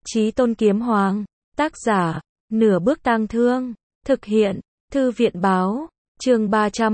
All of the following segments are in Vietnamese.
Chí Tôn Kiếm Hoàng, tác giả, Nửa Bước Tang Thương, thực hiện, Thư viện báo, chương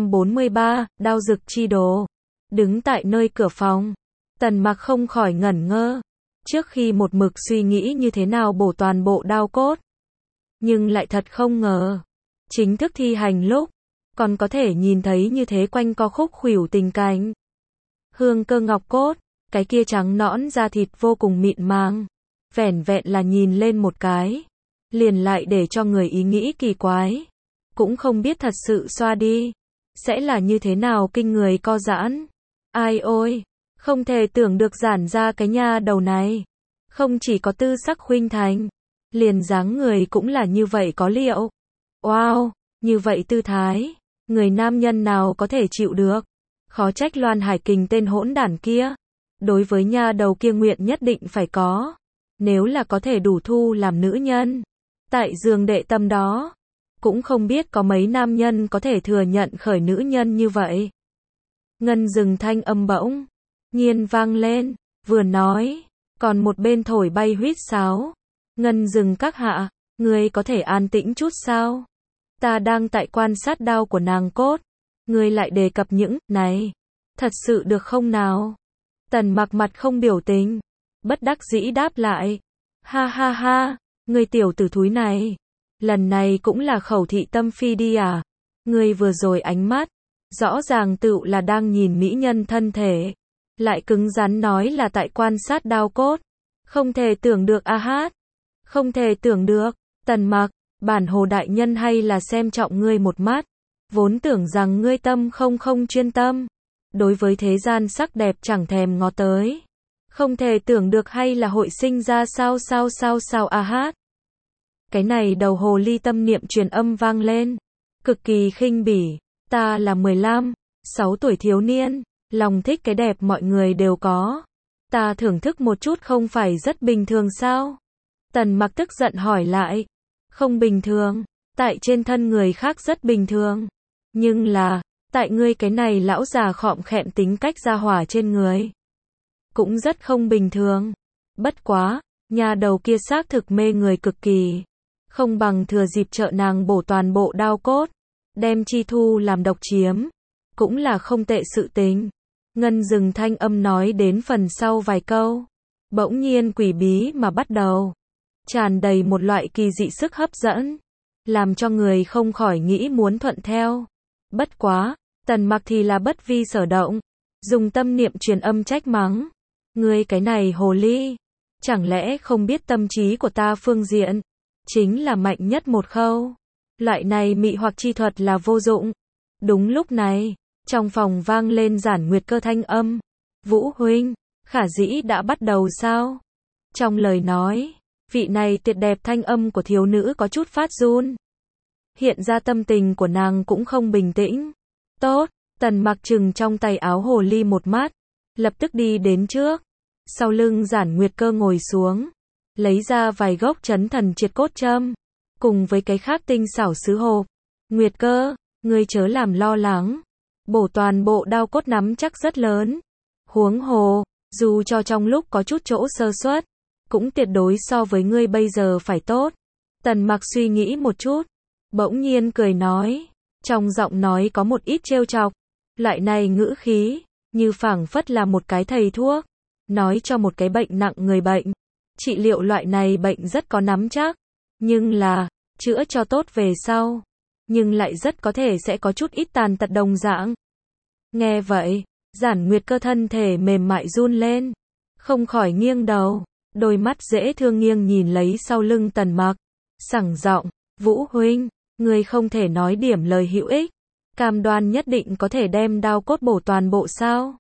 343, Đao Dực Chi Đồ. Đứng tại nơi cửa phòng, Tần Mặc không khỏi ngẩn ngơ, trước khi một mực suy nghĩ như thế nào bổ toàn bộ đao cốt. Nhưng lại thật không ngờ, chính thức thi hành lúc, còn có thể nhìn thấy như thế quanh co khúc khuỷu tình cảnh. Hương cơ ngọc cốt, cái kia trắng nõn da thịt vô cùng mịn màng, vẻn vẹn là nhìn lên một cái, liền lại để cho người ý nghĩ kỳ quái. Cũng không biết thật sự xoa đi, sẽ là như thế nào kinh người co giãn. Ai ôi, không thể tưởng được giản ra cái nha đầu này. Không chỉ có tư sắc khuynh thành, liền dáng người cũng là như vậy có liệu. Wow, như vậy tư thái, người nam nhân nào có thể chịu được. Khó trách Loan Hải Kình tên hỗn đản kia. Đối với nha đầu kia nguyện nhất định phải có. Nếu là có thể đủ thu làm nữ nhân. Tại giường đệ tâm đó, cũng không biết có mấy nam nhân có thể thừa nhận khởi nữ nhân như vậy. Ngân dừng thanh âm bỗng nhiên vang lên, vừa nói, còn một bên thổi bay huýt sáo. Ngân dừng các hạ, ngươi có thể an tĩnh chút sao? Ta đang tại quan sát đao của nàng cốt, ngươi lại đề cập những này, thật sự được không nào? Tần Mặc mặt không biểu tình, bất đắc dĩ đáp lại, ha ha ha, ngươi tiểu tử thúi này, lần này cũng là khẩu thị tâm phi đi à? Ngươi vừa rồi ánh mắt, rõ ràng tựu là đang nhìn mỹ nhân thân thể, lại cứng rắn nói là tại quan sát đao cốt, không thể tưởng được a hát, không thể tưởng được. Tần Mặc, bản hồ đại nhân hay là xem trọng ngươi một mắt, vốn tưởng rằng ngươi tâm không chuyên tâm, đối với thế gian sắc đẹp chẳng thèm ngó tới, không thể tưởng được hay là hội sinh ra sao a hát. Cái này đầu hồ ly tâm niệm truyền âm vang lên, cực kỳ khinh bỉ, ta là 15, 6 tuổi thiếu niên, lòng thích cái đẹp mọi người đều có, ta thưởng thức một chút không phải rất bình thường sao? Tần Mặc tức giận hỏi lại, không bình thường, tại trên thân người khác rất bình thường, nhưng là, tại ngươi cái này lão già khọm khẹm tính cách ra hỏa trên người, cũng rất không bình thường. Bất quá, nhà đầu kia xác thực mê người cực kỳ, không bằng thừa dịp trợ nàng bổ toàn bộ đao cốt, đem chi thu làm độc chiếm, cũng là không tệ sự tình. Ngân dừng thanh âm nói đến phần sau vài câu, bỗng nhiên quỷ bí mà bắt đầu, tràn đầy một loại kỳ dị sức hấp dẫn, làm cho người không khỏi nghĩ muốn thuận theo. Bất quá, Tần Mặc thì là bất vi sở động, dùng tâm niệm truyền âm trách mắng, ngươi cái này hồ ly, chẳng lẽ không biết tâm trí của ta phương diện chính là mạnh nhất một khâu, loại này mị hoặc chi thuật là vô dụng. Đúng lúc này, trong phòng vang lên Giản Nguyệt Cơ thanh âm, Vũ huynh, khả dĩ đã bắt đầu sao? Trong lời nói, vị này tuyệt đẹp thanh âm của thiếu nữ có chút phát run, hiện ra tâm tình của nàng cũng không bình tĩnh. Tốt, Tần Mặc chừng trong tay áo hồ ly một mắt, lập tức đi đến trước, sau lưng Giản Nguyệt Cơ ngồi xuống, lấy ra vài gốc chấn thần triệt cốt châm, cùng với cái khác tinh xảo sứ hộp. Nguyệt Cơ, ngươi chớ làm lo lắng, bổ toàn bộ đao cốt nắm chắc rất lớn, huống hồ, dù cho trong lúc có chút chỗ sơ suất, cũng tuyệt đối so với ngươi bây giờ phải tốt. Tần Mặc suy nghĩ một chút, bỗng nhiên cười nói, trong giọng nói có một ít trêu chọc, loại này ngữ khí, như phảng phất là một cái thầy thuốc, nói cho một cái bệnh nặng người bệnh, trị liệu loại này bệnh rất có nắm chắc, nhưng là, chữa cho tốt về sau, nhưng lại rất có thể sẽ có chút ít tàn tật đồng dạng. Nghe vậy, Giản Nguyệt Cơ thân thể mềm mại run lên, không khỏi nghiêng đầu, đôi mắt dễ thương nghiêng nhìn lấy sau lưng Tần Mặc, sẳng giọng, Vũ huynh, ngươi không thể nói điểm lời hữu ích, cam đoan nhất định có thể đem đao cốt bổ toàn bộ sao?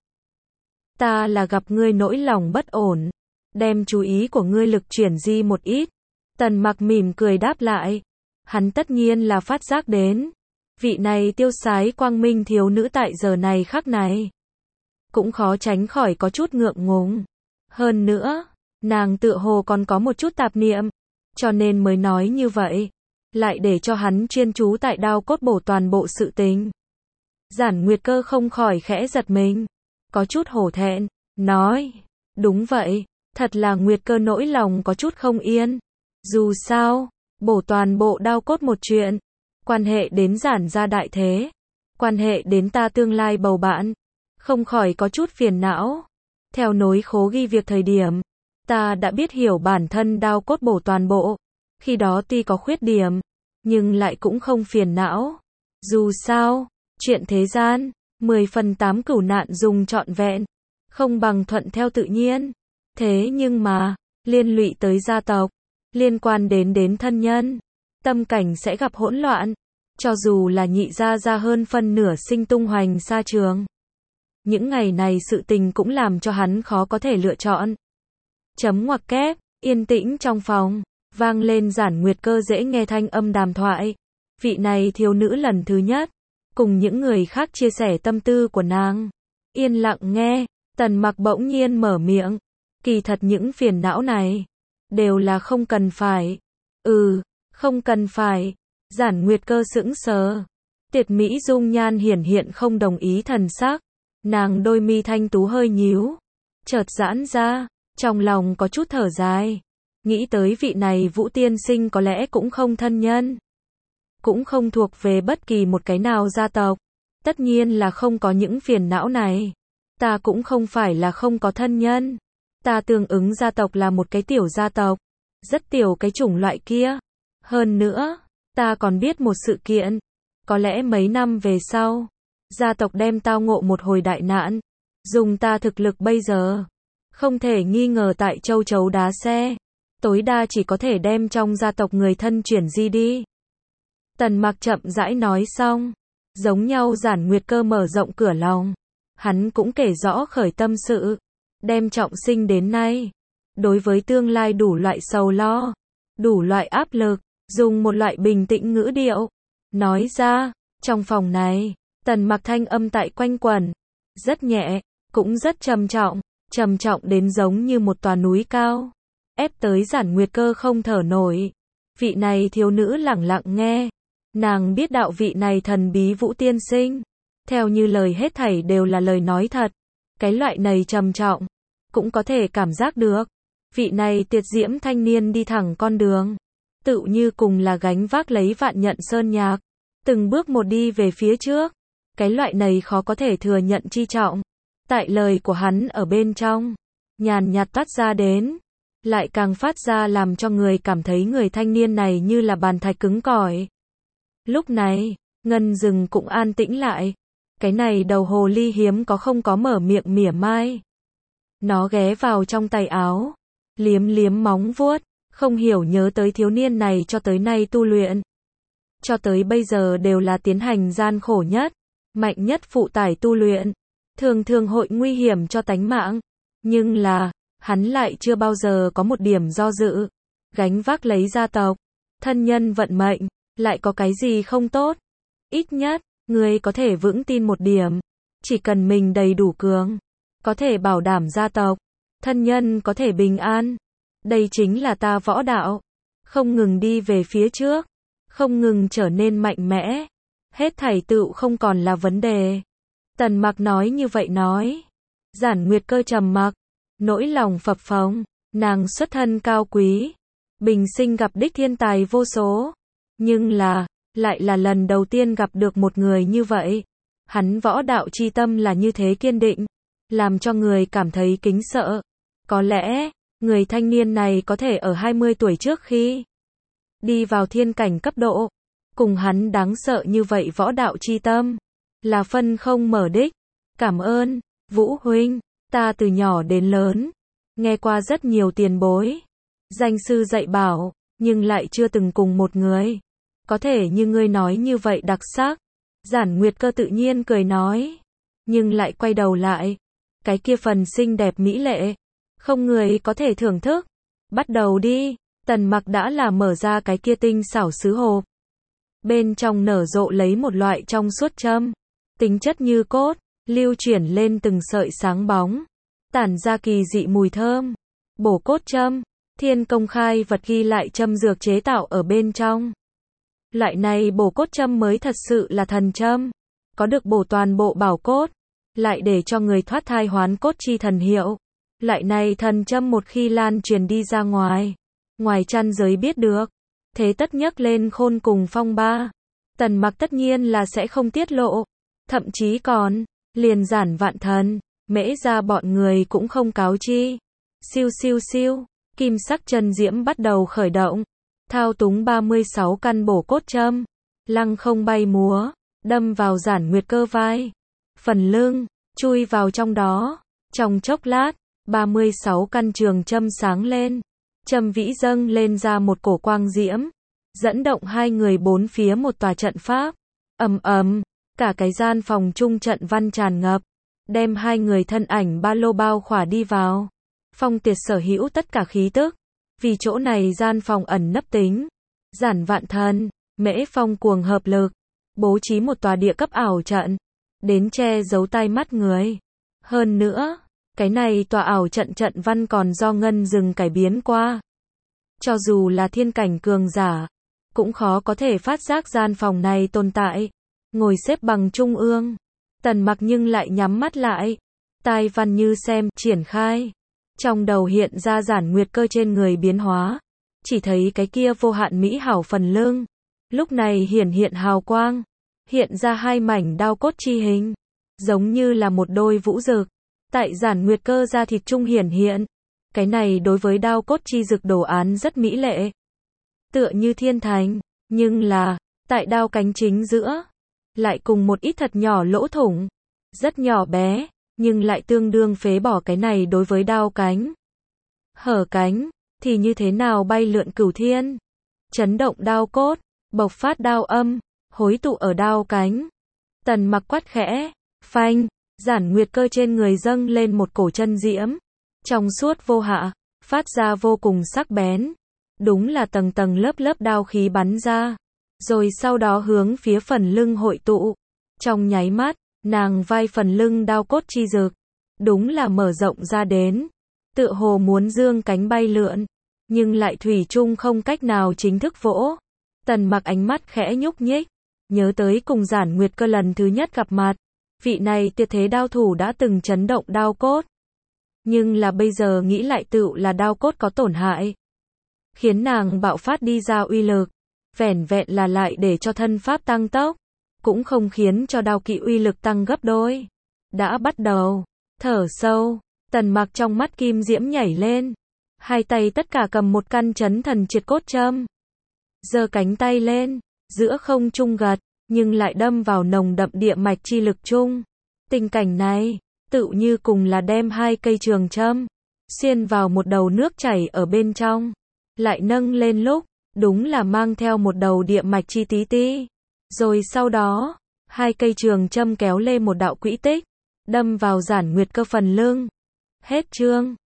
Ta là gặp ngươi nỗi lòng bất ổn, đem chú ý của ngươi lực chuyển di một ít. Tần Mặc mỉm cười đáp lại, hắn tất nhiên là phát giác đến, vị này tiêu sái quang minh thiếu nữ tại giờ này khắc này, cũng khó tránh khỏi có chút ngượng ngùng. Hơn nữa, nàng tựa hồ còn có một chút tạp niệm, cho nên mới nói như vậy, lại để cho hắn chuyên chú tại đao cốt bổ toàn bộ sự tình. Giản Nguyệt Cơ không khỏi khẽ giật mình, có chút hổ thẹn, nói, đúng vậy, Thật là Nguyệt Cơ nỗi lòng có chút không yên. Dù sao, bổ toàn bộ đao cốt một chuyện, quan hệ đến giản gia đại thế, quan hệ đến ta tương lai bầu bạn, không khỏi có chút phiền não. Theo nối khố ghi việc thời điểm, ta đã biết hiểu bản thân đao cốt bổ toàn bộ, khi đó tuy có khuyết điểm, nhưng lại cũng không phiền não. Dù sao, chuyện thế gian, 10/8 cửu nạn dùng trọn vẹn, không bằng thuận theo tự nhiên. Thế nhưng mà, liên lụy tới gia tộc, liên quan đến thân nhân, tâm cảnh sẽ gặp hỗn loạn. Cho dù là nhị gia gia hơn phân nửa sinh tung hoành xa trường. Những ngày này sự tình cũng làm cho hắn khó có thể lựa chọn. Chấm ngoặc kép, yên tĩnh trong phòng, vang lên Giản Nguyệt Cơ dễ nghe thanh âm đàm thoại. Vị này thiếu nữ lần thứ nhất, cùng những người khác chia sẻ tâm tư của nàng. Yên lặng nghe, Tần Mặc bỗng nhiên mở miệng. Kỳ thật những phiền não này, đều là không cần phải. Không cần phải. Giản Nguyệt Cơ sững sờ. Tiệt Mỹ dung nhan hiển hiện không đồng ý thần sắc. Nàng đôi mi thanh tú hơi nhíu, chợt giãn ra, trong lòng có chút thở dài. Nghĩ tới vị này Vũ tiên sinh có lẽ cũng không thân nhân, cũng không thuộc về bất kỳ một cái nào gia tộc. Tất nhiên là không có những phiền não này. Ta cũng không phải là không có thân nhân. Ta tương ứng gia tộc là một cái tiểu gia tộc, rất tiểu cái chủng loại kia. Hơn nữa, ta còn biết một sự kiện. Có lẽ mấy năm về sau, gia tộc đem tao ngộ một hồi đại nạn. Dùng ta thực lực bây giờ, không thể nghi ngờ tại châu chấu đá xe. Tối đa chỉ có thể đem trong gia tộc người thân chuyển di đi. Tần Mặc chậm rãi nói xong. Giống nhau Giản Nguyệt Cơ mở rộng cửa lòng. Hắn cũng kể rõ khởi tâm sự. Đem trọng sinh đến nay. Đối với tương lai đủ loại sầu lo, đủ loại áp lực, dùng một loại bình tĩnh ngữ điệu. Nói ra, trong phòng này, Tần Mặc thanh âm tại quanh quẩn. Rất nhẹ, cũng rất trầm trọng đến giống như một tòa núi cao. Ép tới Giản Nguyệt Cơ không thở nổi. Vị này thiếu nữ lẳng lặng nghe. Nàng biết đạo vị này thần bí Vũ tiên sinh. Theo như lời hết thảy đều là lời nói thật. Cái loại này trầm trọng, cũng có thể cảm giác được. Vị này tiệt diễm thanh niên đi thẳng con đường. Tự như cùng là gánh vác lấy vạn nhận sơn nhạc. Từng bước một đi về phía trước. Cái loại này khó có thể thừa nhận chi trọng. Tại lời của hắn ở bên trong, nhàn nhạt toát ra đến. Lại càng phát ra làm cho người cảm thấy người thanh niên này như là bàn thạch cứng cỏi. Lúc này, Ngân Dừng cũng an tĩnh lại. Cái này đầu hồ ly hiếm có không có mở miệng mỉa mai. Nó ghé vào trong tay áo, liếm liếm móng vuốt, không hiểu nhớ tới thiếu niên này cho tới nay tu luyện. Cho tới bây giờ đều là tiến hành gian khổ nhất, mạnh nhất phụ tải tu luyện. Thường thường hội nguy hiểm cho tánh mạng. Nhưng là, hắn lại chưa bao giờ có một điểm do dự. Gánh vác lấy gia tộc, thân nhân vận mệnh, lại có cái gì không tốt. Ít nhất, người có thể vững tin một điểm. Chỉ cần mình đầy đủ cường, có thể bảo đảm gia tộc, thân nhân có thể bình an. Đây chính là ta võ đạo. Không ngừng đi về phía trước, không ngừng trở nên mạnh mẽ. Hết thảy tựu không còn là vấn đề. Tần Mặc nói như vậy nói. Giản Nguyệt Cơ trầm mặc, nỗi lòng phập phồng. Nàng xuất thân cao quý, bình sinh gặp đích thiên tài vô số. Nhưng là, lại là lần đầu tiên gặp được một người như vậy. Hắn võ đạo chi tâm là như thế kiên định, làm cho người cảm thấy kính sợ. Có lẽ, người thanh niên này có thể ở 20 tuổi trước khi đi vào thiên cảnh cấp độ. Cùng hắn đáng sợ như vậy võ đạo chi tâm, là phân không mở đích. Cảm ơn, Vũ huynh, ta từ nhỏ đến lớn, nghe qua rất nhiều tiền bối, danh sư dạy bảo, nhưng lại chưa từng cùng một người có thể như ngươi nói như vậy đặc sắc. Giản Nguyệt Cơ tự nhiên cười nói, nhưng lại quay đầu lại. Cái kia phần xinh đẹp mỹ lệ, không người có thể thưởng thức. Bắt đầu đi. Tần Mặc đã là mở ra cái kia tinh xảo sứ hộp. Bên trong nở rộ lấy một loại trong suốt châm. Tính chất như cốt, lưu chuyển lên từng sợi sáng bóng. Tản ra kỳ dị mùi thơm. Bổ cốt châm, thiên công khai vật ghi lại châm dược chế tạo ở bên trong. Loại này bổ cốt châm mới thật sự là thần châm. Có được bổ toàn bộ bảo cốt, lại để cho người thoát thai hoán cốt chi thần hiệu. Loại này thần châm một khi lan truyền đi ra ngoài, ngoài chăn giới biết được, thế tất nhấc lên khôn cùng phong ba. Tần Mặc tất nhiên là sẽ không tiết lộ, thậm chí còn, liền Giản Vạn Thần, Mễ ra bọn người cũng không cáo chi. Siêu siêu siêu, kim sắc chân diễm bắt đầu khởi động, thao túng 36 căn bổ cốt châm, lăng không bay múa, đâm vào Giản Nguyệt Cơ vai, phần lưng, chui vào trong đó. Trong chốc lát, 36 căn trường châm sáng lên, châm vĩ dâng lên ra một cổ quang diễm, dẫn động hai người bốn phía một tòa trận pháp. Ầm ầm, cả cái gian phòng trung trận văn tràn ngập, đem hai người thân ảnh ba lô bao khỏa đi vào. Phong Tiệt sở hữu tất cả khí tức, vì chỗ này gian phòng ẩn nấp tính. Giản Vạn Thần, Mễ Phong cuồng hợp lực, bố trí một tòa địa cấp ảo trận, đến che giấu tai mắt người. Hơn nữa, cái này tòa ảo trận trận văn còn do ngân rừng cải biến qua. Cho dù là thiên cảnh cường giả, cũng khó có thể phát giác gian phòng này tồn tại. Ngồi xếp bằng trung ương, Tần Mặc nhưng lại nhắm mắt lại, tai văn như xem, triển khai. Trong đầu hiện ra Giản Nguyệt Cơ trên người biến hóa, chỉ thấy cái kia vô hạn mỹ hảo phần lưng, lúc này hiển hiện hào quang, hiện ra hai mảnh đao cốt chi hình, giống như là một đôi vũ dực, tại Giản Nguyệt Cơ da thịt trung hiển hiện. Cái này đối với đao cốt chi dực đồ án rất mỹ lệ, tựa như thiên thành, nhưng là, tại đao cánh chính giữa, lại cùng một ít thật nhỏ lỗ thủng, rất nhỏ bé, nhưng lại tương đương phế bỏ cái này đối với đao cánh. Hở cánh, thì như thế nào bay lượn cửu thiên, chấn động đao cốt, bộc phát đao âm, hối tụ ở đao cánh. Tần Mặc quát khẽ, phanh, Giản Nguyệt Cơ trên người dâng lên một cổ chân diễm, trong suốt vô hạ, phát ra vô cùng sắc bén. Đúng là tầng tầng lớp lớp đao khí bắn ra, rồi sau đó hướng phía phần lưng hội tụ. Trong nháy mắt, nàng vai phần lưng đao cốt chi dực, đúng là mở rộng ra đến, tựa hồ muốn dương cánh bay lượn, nhưng lại thủy chung không cách nào chính thức vỗ. Tần Mặc ánh mắt khẽ nhúc nhích, nhớ tới cùng Giản Nguyệt Cơ lần thứ nhất gặp mặt, vị này tuyệt thế đao thủ đã từng chấn động đao cốt. Nhưng là bây giờ nghĩ lại tựu là đao cốt có tổn hại, khiến nàng bạo phát đi ra uy lực, vẻn vẹn là lại để cho thân pháp tăng tốc, cũng không khiến cho đao kỵ uy lực tăng gấp đôi. Đã bắt đầu, thở sâu, Tần Mặc trong mắt kim diễm nhảy lên, hai tay tất cả cầm một căn chấn thần triệt cốt châm, giơ cánh tay lên, giữa không trung gật, nhưng lại đâm vào nồng đậm địa mạch chi lực chung. Tình cảnh này, tựu như cùng là đem hai cây trường châm xuyên vào một đầu nước chảy ở bên trong, lại nâng lên lúc, đúng là mang theo một đầu địa mạch chi tí ti. Rồi sau đó, hai cây trường châm kéo lên một đạo quỹ tích, đâm vào Giản Nguyệt Cơ phần lưng. Hết chương.